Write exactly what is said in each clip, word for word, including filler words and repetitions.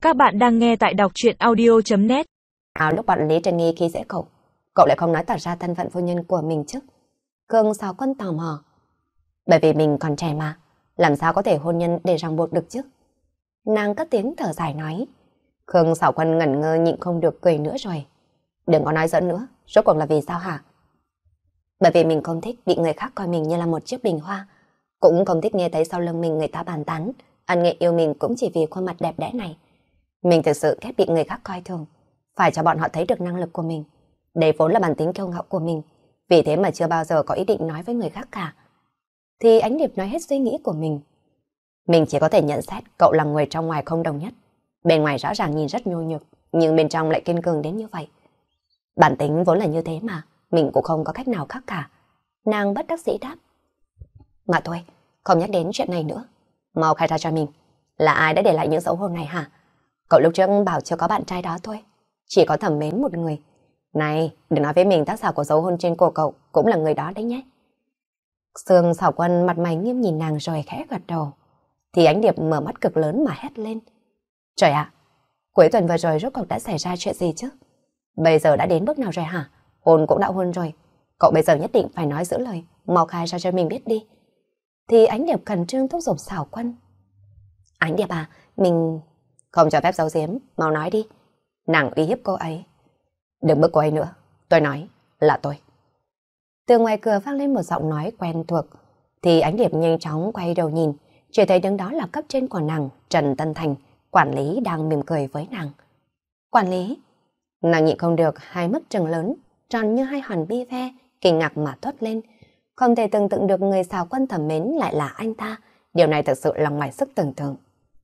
Các bạn đang nghe tại đọc truyện audio.net. À, lúc bọn Lý Trần Nghi khi dễ cậu, cậu lại không nói tỏ ra thân phận phu nhân của mình chứ? Khương Sào Quân tò mò. Bởi vì mình còn trẻ mà, làm sao có thể hôn nhân để ràng buộc được chứ? Nàng cất tiếng thở dài nói. Khương Sào Quân ngẩn ngơ nhịn không được cười nữa rồi. Đừng có nói giỡn nữa, rốt cuộc là vì sao hả? Bởi vì mình không thích bị người khác coi mình như là một chiếc bình hoa, cũng không thích nghe thấy sau lưng mình người ta bàn tán, ân nghệ yêu mình cũng chỉ vì khuôn mặt đẹp đẽ này. Mình thực sự ghét bị người khác coi thường, phải cho bọn họ thấy được năng lực của mình. Đây vốn là bản tính kiêu ngạo của mình, vì thế mà chưa bao giờ có ý định nói với người khác cả. Thì Ánh Điệp nói hết suy nghĩ của mình. Mình chỉ có thể nhận xét cậu là người trong ngoài không đồng nhất. Bên ngoài rõ ràng nhìn rất nhu nhược, nhưng bên trong lại kiên cường đến như vậy. Bản tính vốn là như thế mà, mình cũng không có cách nào khác cả. Nàng bất đắc dĩ đáp. Mà thôi, không nhắc đến chuyện này nữa. Mau khai ra cho mình, là ai đã để lại những dấu hôn này hả? Cậu lúc trước bảo chưa có bạn trai đó thôi, chỉ có thầm mến một người. Này, đừng nói với mình tác giả của dấu hôn trên cổ cậu cũng là người đó đấy nhé. Sương Sảo Quân mặt mày nghiêm nhìn nàng rồi khẽ gật đầu. Thì Ánh Điệp mở mắt cực lớn mà hét lên. Trời ạ, cuối tuần vừa rồi rốt cuộc đã xảy ra chuyện gì chứ? Bây giờ đã đến bước nào rồi hả? Hôn cũng đã hôn rồi, cậu bây giờ nhất định phải nói giữ lời, mau khai ra cho mình biết đi. Thì Ánh Điệp khẩn trương thúc giục Sảo Quân. Ánh Điệp à, mình... Không cho phép giấu giếm, mau nói đi. Nàng uy hiếp cô ấy. Đừng bức cô ấy nữa, tôi nói là tôi. Từ ngoài cửa vang lên một giọng nói quen thuộc, thì Ánh Điệp nhanh chóng quay đầu nhìn, chỉ thấy đứng đó là cấp trên của nàng, Trần Tân Thành, quản lý đang mỉm cười với nàng. Quản lý? Nàng nhịn không được, hai mắt trừng lớn, tròn như hai hòn bi ve, kinh ngạc mà thốt lên. Không thể tưởng tượng được người Sảo Quân thầm mến lại là anh ta, điều này thực sự là ngoài sức tưởng tượng.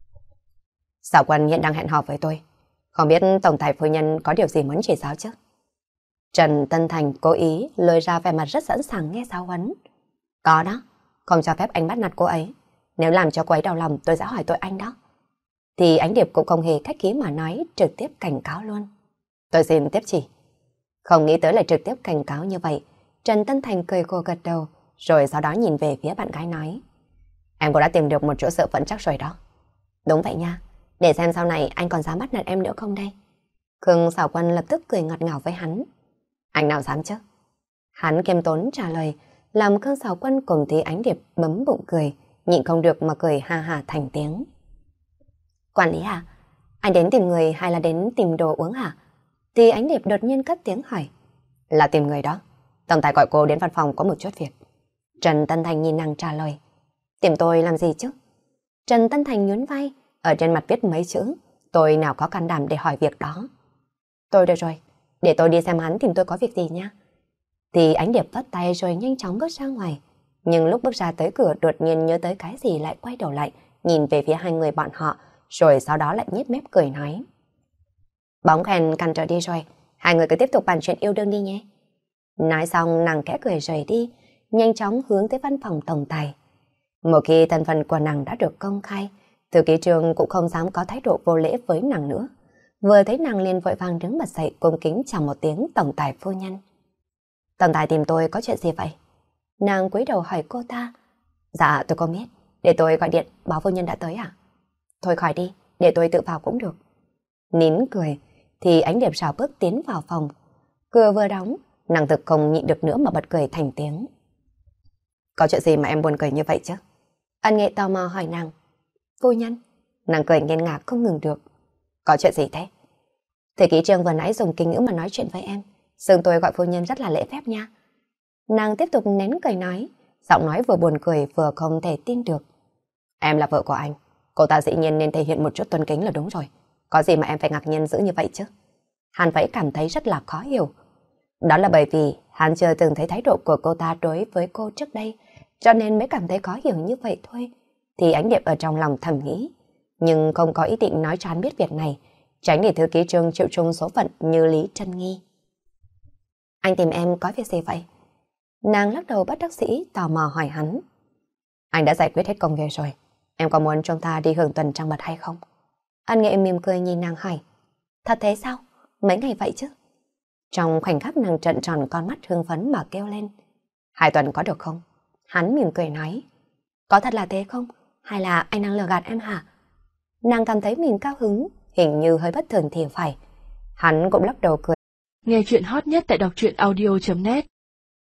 Sảo Quân hiện đang hẹn hò với tôi, không biết tổng tài phu nhân có điều gì muốn chỉ giáo chứ? Trần Tân Thành cố ý lôi ra vẻ mặt rất sẵn sàng nghe giáo huấn. Có đó, không cho phép anh bắt nạt cô ấy. Nếu làm cho cô ấy đau lòng tôi sẽ hỏi tội anh đó. Thì Ánh Điệp cũng không hề khách khí mà nói, trực tiếp cảnh cáo luôn. Tôi xin tiếp chỉ. Không nghĩ tới lại trực tiếp cảnh cáo như vậy. Trần Tân Thành cười khổ gật đầu, rồi sau đó nhìn về phía bạn gái nói. Em cũng đã tìm được một chỗ dựa vững chắc rồi đó. Đúng vậy nha, để xem sau này anh còn dám bắt nạt em nữa không đây. Khương Sảo Quân lập tức cười ngọt ngào với hắn. Anh nào dám chứ? Hắn kiêm tốn trả lời, làm Khương Sảo Quân cùng thì Ánh Điệp bấm bụng cười, nhịn không được mà cười ha ha thành tiếng. Quản lý à, anh đến tìm người hay là đến tìm đồ uống hả? Thì Ánh Điệp đột nhiên cất tiếng hỏi. Là tìm người đó. Tổng tài gọi cô đến văn phòng có một chút việc. Trần Tân Thành nhìn nàng trả lời. Tìm tôi làm gì chứ? Trần Tân Thành nhún vai, ở trên mặt viết mấy chữ. Tôi nào có can đảm để hỏi việc đó. Tôi được rồi, để tôi đi xem hắn tìm tôi có việc gì nha. Thì Ánh Điệp vất tay rồi nhanh chóng bước ra ngoài. Nhưng lúc bước ra tới cửa đột nhiên nhớ tới cái gì lại quay đầu lại, nhìn về phía hai người bọn họ, rồi sau đó lại nhếch mép cười nói. Bóng khen cằn trở đi rồi, hai người cứ tiếp tục bàn chuyện yêu đương đi nhé. Nói xong nàng kẽ cười rời đi, nhanh chóng hướng tới văn phòng tổng tài. Một khi thân phận của nàng đã được công khai, thư ký Trương cũng không dám có thái độ vô lễ với nàng nữa. Vừa thấy nàng liền vội vàng đứng bật dậy cung kính chào một tiếng tổng tài phu nhân. Tổng tài tìm tôi có chuyện gì vậy? Nàng cúi đầu hỏi cô ta. Dạ tôi không biết, để tôi gọi điện báo phu nhân đã tới à? Thôi khỏi đi, để tôi tự vào cũng được. Nín cười, thì Ánh Điệp rảo bước tiến vào phòng. Cửa vừa đóng, nàng thực không nhịn được nữa mà bật cười thành tiếng. Có chuyện gì mà em buồn cười như vậy chứ? Ân Nghệ tò mò hỏi nàng. Phu nhân. Nàng cười nghẹn ngạc không ngừng được. Có chuyện gì thế? Thư ký Trương vừa nãy dùng kinh ngữ mà nói chuyện với em, xưng tôi gọi phu nhân rất là lễ phép nha. Nàng tiếp tục nén cười nói, giọng nói vừa buồn cười vừa không thể tin được. Em là vợ của anh, cô ta dĩ nhiên nên thể hiện một chút tôn kính là đúng rồi. Có gì mà em phải ngạc nhiên dữ như vậy chứ? Hắn vẫn cảm thấy rất là khó hiểu. Đó là bởi vì hắn chưa từng thấy thái độ của cô ta đối với cô trước đây, cho nên mới cảm thấy khó hiểu như vậy thôi. Thì Ánh Điệp ở trong lòng thầm nghĩ, nhưng không có ý định nói cho hắn biết việc này, tránh để thư ký Trương chịu chung số phận như Lý Trân Nghi. Anh tìm em có việc gì vậy? Nàng lắc đầu bất đắc dĩ tò mò hỏi hắn. Anh đã giải quyết hết công việc rồi, em có muốn chúng ta đi hưởng tuần trăng mật hay không? Ân Nghệ mỉm cười nhìn nàng hỏi. Thật thế sao? Mấy ngày vậy chứ? Trong khoảnh khắc nàng trợn tròn con mắt hưng phấn mà kêu lên. Hai tuần có được không? Hắn mỉm cười nói. Có thật là thế không? Hay là anh đang lừa gạt em hả? Nàng cảm thấy mình cao hứng, hình như hơi bất thường thì phải. Hắn cũng lắc đầu cười. Nghe chuyện hot nhất tại đọc truyện audio chấm net